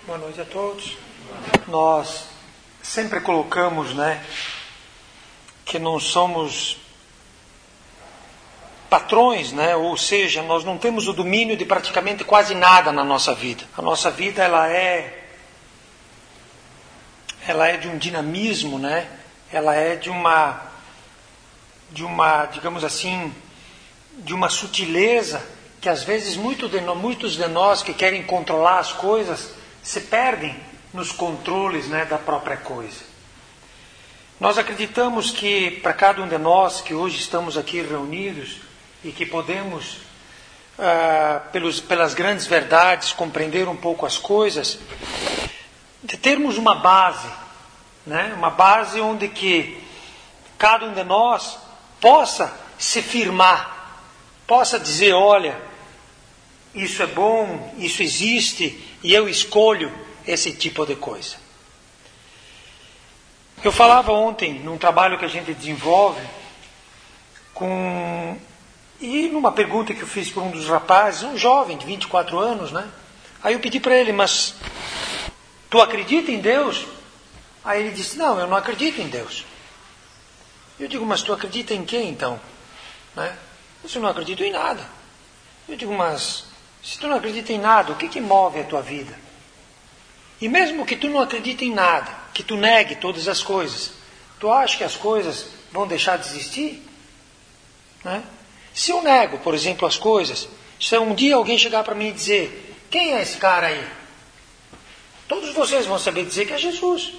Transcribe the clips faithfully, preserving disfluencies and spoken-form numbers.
Boa noite a todos. Nós sempre colocamos, né, que não somos patrões, né, ou seja, nós não temos o domínio de praticamente quase nada na nossa vida. A nossa vida, ela é, ela é de um dinamismo, né, ela é de uma, de uma, digamos assim, de uma sutileza que às vezes muito de, muitos de nós que querem controlar as coisas se perdem nos controles, né, da própria coisa. Nós acreditamos que para cada um de nós que hoje estamos aqui reunidos e que podemos, ah, pelos, pelas grandes verdades, compreender um pouco as coisas, de termos uma base, né, uma base onde que cada um de nós possa se firmar, possa dizer, olha, isso é bom, isso existe e eu escolho esse tipo de coisa. Eu falava ontem num trabalho que a gente desenvolve com e numa pergunta que eu fiz para um dos rapazes, um jovem de vinte e quatro anos, né? Aí eu pedi para ele, mas tu acredita em Deus? Aí ele disse, não, eu não acredito em Deus. Eu digo, mas tu acredita em quem então? Né? Eu não acredito em nada. Eu digo, mas se tu não acredita em nada, o que que move a tua vida? E mesmo que tu não acredite em nada, que tu negue todas as coisas, tu acha que as coisas vão deixar de existir? Né? Se eu nego, por exemplo, as coisas, se um dia alguém chegar para mim e dizer, quem é esse cara aí? Todos vocês vão saber dizer que é Jesus.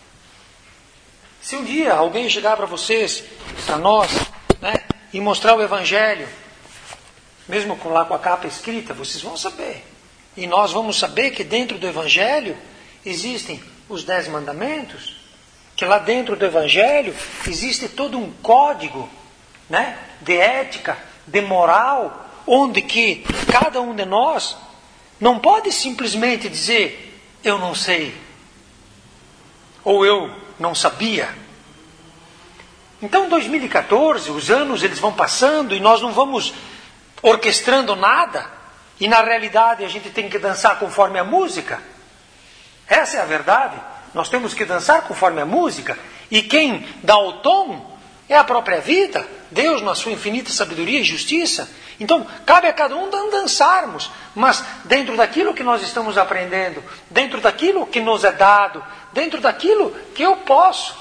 Se um dia alguém chegar para vocês, para nós, né, e mostrar o Evangelho, mesmo com, lá com a capa escrita, vocês vão saber. E nós vamos saber que dentro do Evangelho existem os dez mandamentos, que lá dentro do Evangelho existe todo um código, né, de ética, de moral, onde que cada um de nós não pode simplesmente dizer, eu não sei, ou eu não sabia. Então, dois mil e catorze, os anos eles vão passando e nós não vamos orquestrando nada, e na realidade a gente tem que dançar conforme a música. Essa é a verdade. Nós temos que dançar conforme a música, e quem dá o tom é a própria vida, Deus na sua infinita sabedoria e justiça. Então cabe a cada um dançarmos, mas dentro daquilo que nós estamos aprendendo, dentro daquilo que nos é dado, dentro daquilo que eu posso.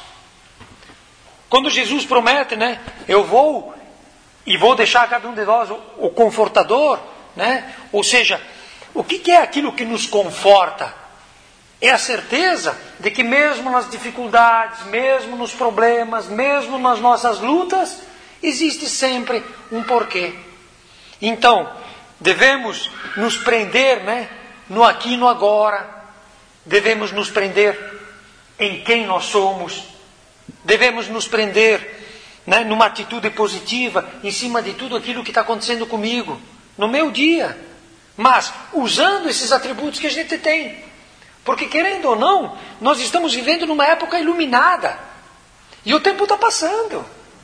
Quando Jesus promete, né, eu vou e vou deixar a cada um de nós o, o confortador, né? Ou seja, o que, que é aquilo que nos conforta? É a certeza de que mesmo nas dificuldades, mesmo nos problemas, mesmo nas nossas lutas, existe sempre um porquê. Então, devemos nos prender, né, no aqui e no agora, devemos nos prender em quem nós somos, devemos nos prender, né, numa atitude positiva, em cima de tudo aquilo que está acontecendo comigo, no meu dia, mas usando esses atributos que a gente tem. Porque querendo ou não, nós estamos vivendo numa época iluminada, e o tempo está passando.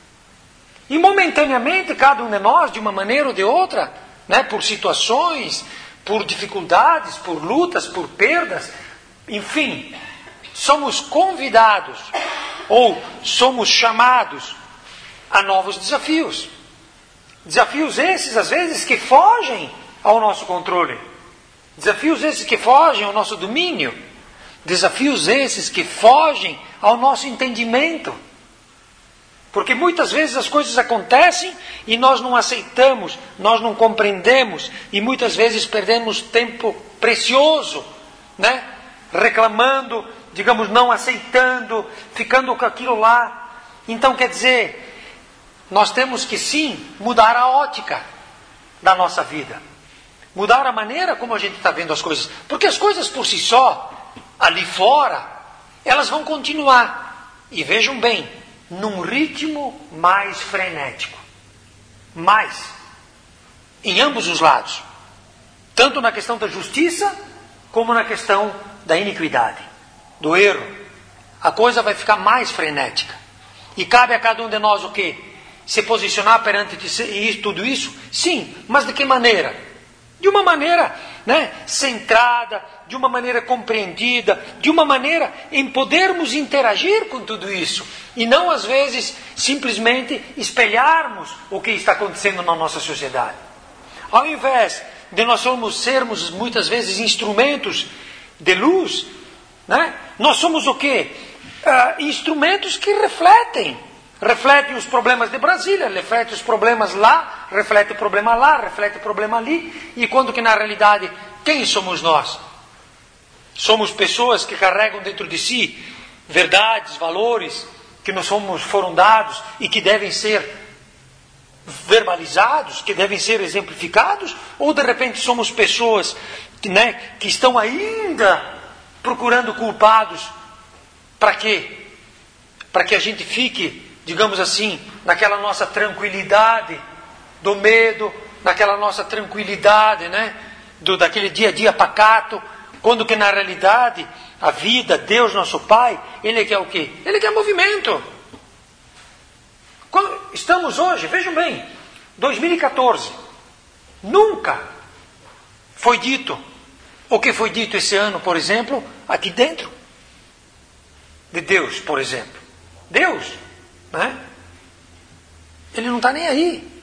E momentaneamente, cada um de nós, de uma maneira ou de outra, né, por situações, por dificuldades, por lutas, por perdas, enfim, somos convidados, ou somos chamados a novos desafios. Desafios esses, às vezes, que fogem ao nosso controle. Desafios esses que fogem ao nosso domínio. Desafios esses que fogem ao nosso entendimento. Porque muitas vezes as coisas acontecem e nós não aceitamos, nós não compreendemos e muitas vezes perdemos tempo precioso, né? Reclamando, digamos, não aceitando, ficando com aquilo lá. Então, quer dizer, nós temos que sim mudar a ótica da nossa vida. Mudar a maneira como a gente está vendo as coisas. Porque as coisas por si só, ali fora, elas vão continuar. E vejam bem, num ritmo mais frenético. Mais. Em ambos os lados. Tanto na questão da justiça, como na questão da iniquidade, do erro. A coisa vai ficar mais frenética. E cabe a cada um de nós o quê? Se posicionar perante tudo isso? Sim, mas de que maneira? de uma maneira, né, centrada, de uma maneira compreendida, de uma maneira em podermos interagir com tudo isso. E não, às vezes, simplesmente espelharmos o que está acontecendo na nossa sociedade. Ao invés de nós somos, sermos, muitas vezes, instrumentos de luz, né, nós somos o quê? Uh, instrumentos que refletem. Refletem os problemas de Brasília, refletem os problemas lá, reflete o problema lá, reflete o problema ali. E quando que na realidade, quem somos nós? Somos pessoas que carregam dentro de si verdades, valores, que nos somos, foram dados e que devem ser verbalizados, que devem ser exemplificados? Ou de repente somos pessoas, né, que estão ainda procurando culpados? Para quê? Para que a gente fique, digamos assim, naquela nossa tranquilidade do medo, naquela nossa tranquilidade, né, do, daquele dia a dia pacato, quando que na realidade a vida, Deus nosso Pai, Ele quer o quê? Ele quer movimento. Quando estamos hoje, vejam bem, dois mil e quatorze, nunca foi dito o que foi dito esse ano, por exemplo, aqui dentro de Deus, por exemplo. Deus, né? Ele não está nem aí.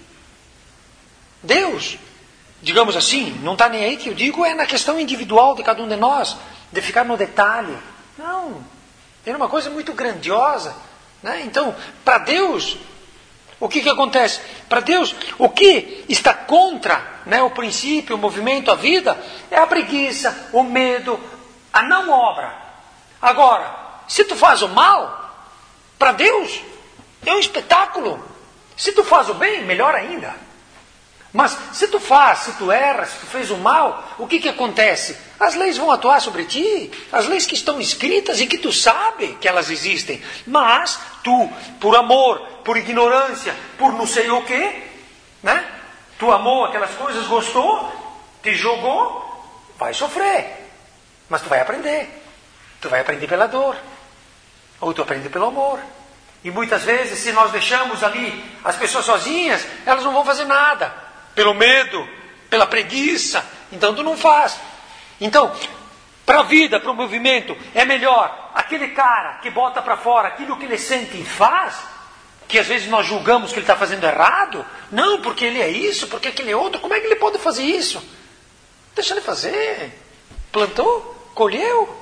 Deus, digamos assim, não está nem aí, que eu digo é na questão individual de cada um de nós, de ficar no detalhe. Não, é uma coisa muito grandiosa, né? Então, para Deus, o que, que acontece? Para Deus, o que está contra, né, o princípio, o movimento, a vida, é a preguiça, o medo, a não obra. Agora, se tu faz o mal, para Deus, é um espetáculo. Se tu faz o bem, melhor ainda. Mas se tu faz, se tu erras, se tu fez o mal, o que que acontece? As leis vão atuar sobre ti, as leis que estão escritas e que tu sabe que elas existem. Mas tu, por amor, por ignorância, por não sei o quê, né? Tu amou aquelas coisas, gostou, te jogou, vai sofrer. Mas tu vai aprender. Tu vai aprender pela dor. Ou tu aprende pelo amor. E muitas vezes, se nós deixamos ali as pessoas sozinhas, elas não vão fazer nada. Pelo medo, pela preguiça. Então tu não faz. Então, para a vida, para o movimento, é melhor aquele cara que bota para fora aquilo que ele sente e faz, que às vezes nós julgamos que ele está fazendo errado. Não, porque ele é isso, porque aquele é outro. Como é que ele pode fazer isso? Deixa ele fazer. Plantou, colheu.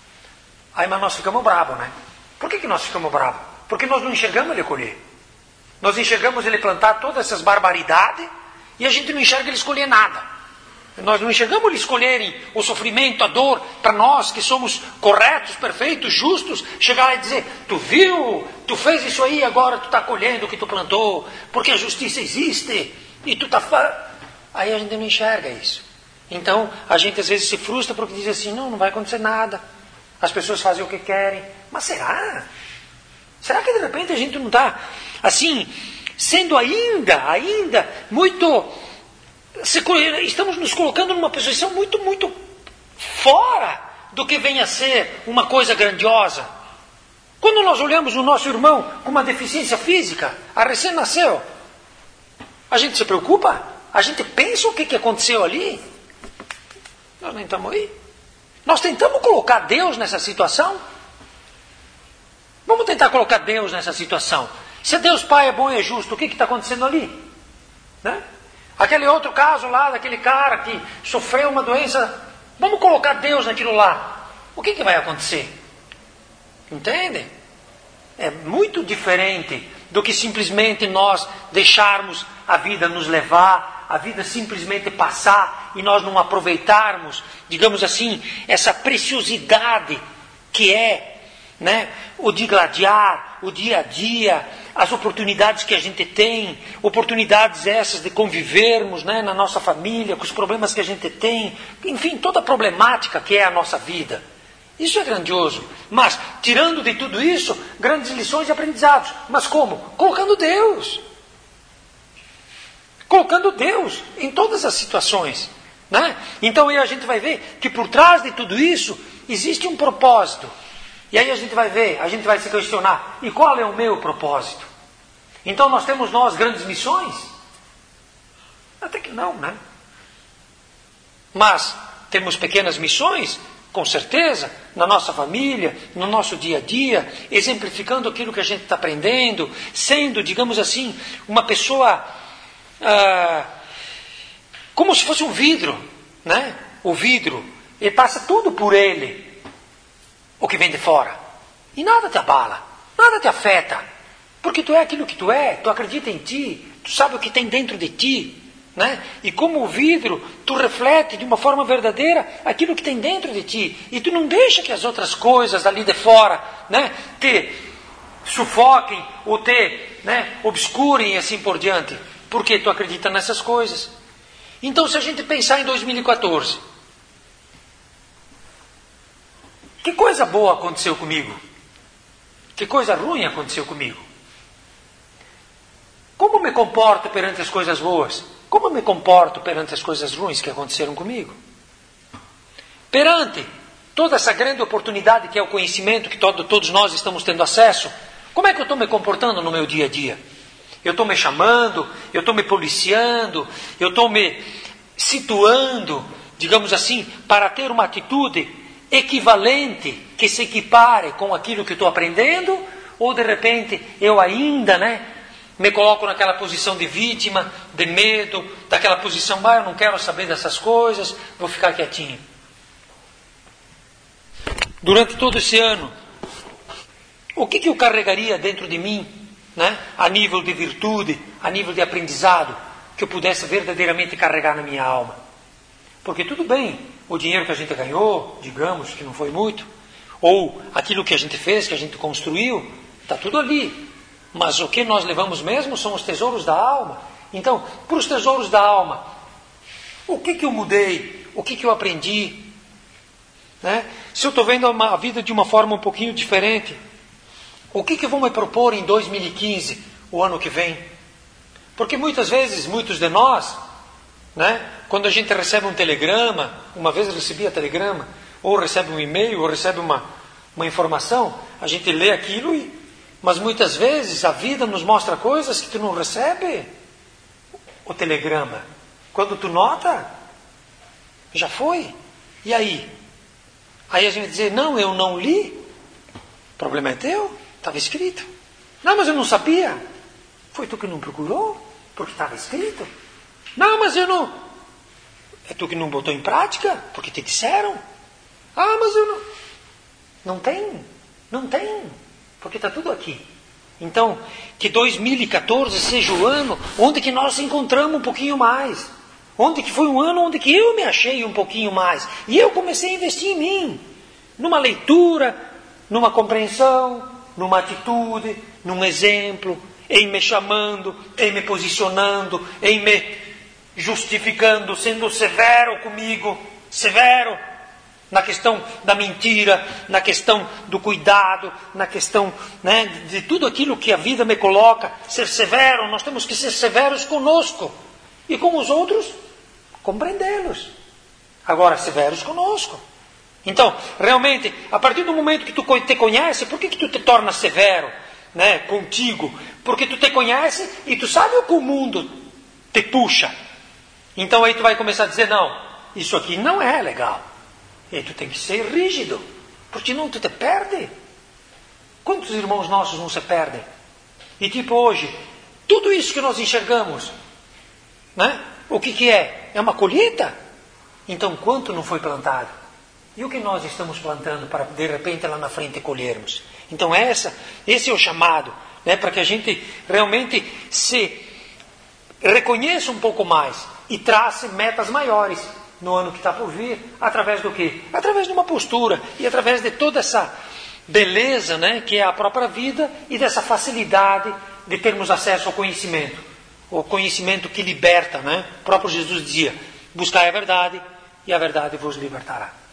Aí, mas nós ficamos bravos, né? Por que, que nós ficamos bravos? Porque nós não enxergamos ele colher. Nós enxergamos ele plantar todas essas barbaridades e a gente não enxerga ele escolher nada. Nós não enxergamos ele escolherem o sofrimento, a dor, para nós que somos corretos, perfeitos, justos, chegar lá e dizer, tu viu, tu fez isso aí, agora tu está colhendo o que tu plantou, porque a justiça existe e tu está... Fa... Aí a gente não enxerga isso. Então a gente às vezes se frustra porque diz assim, não, não vai acontecer nada. As pessoas fazem o que querem. Mas será? Será que de repente a gente não está, assim, sendo ainda, ainda, muito... Se, estamos nos colocando numa posição muito, muito fora do que venha a ser uma coisa grandiosa. Quando nós olhamos o nosso irmão com uma deficiência física, a recém-nasceu, a gente se preocupa? A gente pensa o que, que aconteceu ali? Nós nem estamos aí. Nós tentamos colocar Deus nessa situação? Vamos tentar colocar Deus nessa situação. Se Deus Pai é bom e é justo, o que está acontecendo ali? Né? Aquele outro caso lá, daquele cara que sofreu uma doença, vamos colocar Deus naquilo lá. O que, que vai acontecer? Entende? É muito diferente do que simplesmente nós deixarmos a vida nos levar, a vida simplesmente passar e nós não aproveitarmos, digamos assim, essa preciosidade que é, né, o digladiar, o dia a dia, as oportunidades que a gente tem, oportunidades essas de convivermos, né, na nossa família, com os problemas que a gente tem, enfim, toda a problemática que é a nossa vida. Isso é grandioso. Mas, tirando de tudo isso, grandes lições e aprendizados. Mas como? Colocando Deus. Colocando Deus em todas as situações. Né? Então aí a gente vai ver que por trás de tudo isso existe um propósito. E aí a gente vai ver, a gente vai se questionar, e qual é o meu propósito? Então nós temos nós grandes missões? Até que não, né? Mas temos pequenas missões, com certeza, na nossa família, no nosso dia a dia, exemplificando aquilo que a gente está aprendendo, sendo, digamos assim, uma pessoa ah, como se fosse um vidro, né? O vidro, ele passa tudo por ele, o que vem de fora. E nada te abala, nada te afeta, porque tu é aquilo que tu é, tu acredita em ti, tu sabe o que tem dentro de ti. Né? E como o vidro, tu reflete de uma forma verdadeira aquilo que tem dentro de ti. E tu não deixa que as outras coisas ali de fora, né, te sufoquem ou te, né, obscurem e assim por diante. Porque tu acredita nessas coisas. Então, se a gente pensar em dois mil e quatorze, que coisa boa aconteceu comigo? Que coisa ruim aconteceu comigo? Como me comporto perante as coisas boas? Como eu me comporto perante as coisas ruins que aconteceram comigo? Perante toda essa grande oportunidade que é o conhecimento que todo, todos nós estamos tendo acesso, como é que eu estou me comportando no meu dia a dia? Eu estou me chamando, eu estou me policiando, eu estou me situando, digamos assim, para ter uma atitude equivalente, que se equipare com aquilo que estou aprendendo, ou de repente eu ainda, né, me coloco naquela posição de vítima, de medo, daquela posição, ah, eu não quero saber dessas coisas, vou ficar quietinho. Durante todo esse ano, o que, que eu carregaria dentro de mim, né, a nível de virtude, a nível de aprendizado, que eu pudesse verdadeiramente carregar na minha alma? Porque tudo bem, o dinheiro que a gente ganhou, digamos que não foi muito, ou aquilo que a gente fez, que a gente construiu, está tudo ali. Mas o que nós levamos mesmo são os tesouros da alma. Então, para os tesouros da alma, o que, que eu mudei? O que, que eu aprendi? Né? Se eu estou vendo a vida de uma forma um pouquinho diferente, o que, que eu vou me propor em dois mil e quinze, o ano que vem? Porque muitas vezes, muitos de nós, né, quando a gente recebe um telegrama, uma vez eu recebia telegrama, ou recebe um e-mail, ou recebe uma, uma informação, a gente lê aquilo e... Mas muitas vezes a vida nos mostra coisas que tu não recebe. O telegrama, quando tu nota, já foi. E aí? Aí a gente vai dizer, não, eu não li. O problema é teu, estava escrito. Não, mas eu não sabia. Foi tu que não procurou, porque estava escrito. Não, mas eu não... É tu que não botou em prática, porque te disseram. Ah, mas eu não... Não tem, não tem. Porque está tudo aqui. Então, que dois mil e quatorze seja o ano onde que nós encontramos um pouquinho mais. Onde que foi um ano onde que eu me achei um pouquinho mais. E eu comecei a investir em mim. Numa leitura, numa compreensão, numa atitude, num exemplo, em me chamando, em me posicionando, em me justificando, sendo severo comigo, severo. Na questão da mentira, na questão do cuidado, na questão, né, de tudo aquilo que a vida me coloca. Ser severo, nós temos que ser severos conosco. E com os outros, compreendê-los. Agora, severos conosco. Então, realmente, a partir do momento que tu te conhece, por que, que tu te torna severo, né, contigo? Porque tu te conhece e tu sabe o que o mundo te puxa. Então aí tu vai começar a dizer, não, isso aqui não é legal. E tu tem que ser rígido, porque senão tu te perde. Quantos irmãos nossos não se perdem? E tipo hoje, tudo isso que nós enxergamos, né? O que, que é? É uma colheita? Então quanto não foi plantado? E o que nós estamos plantando para de repente lá na frente colhermos? Então essa, esse é o chamado, né? Para que a gente realmente se reconheça um pouco mais e trace metas maiores no ano que está por vir, através do quê? Através de uma postura e através de toda essa beleza, né, que é a própria vida e dessa facilidade de termos acesso ao conhecimento. O conhecimento que liberta, né? O próprio Jesus dizia, buscai a verdade e a verdade vos libertará.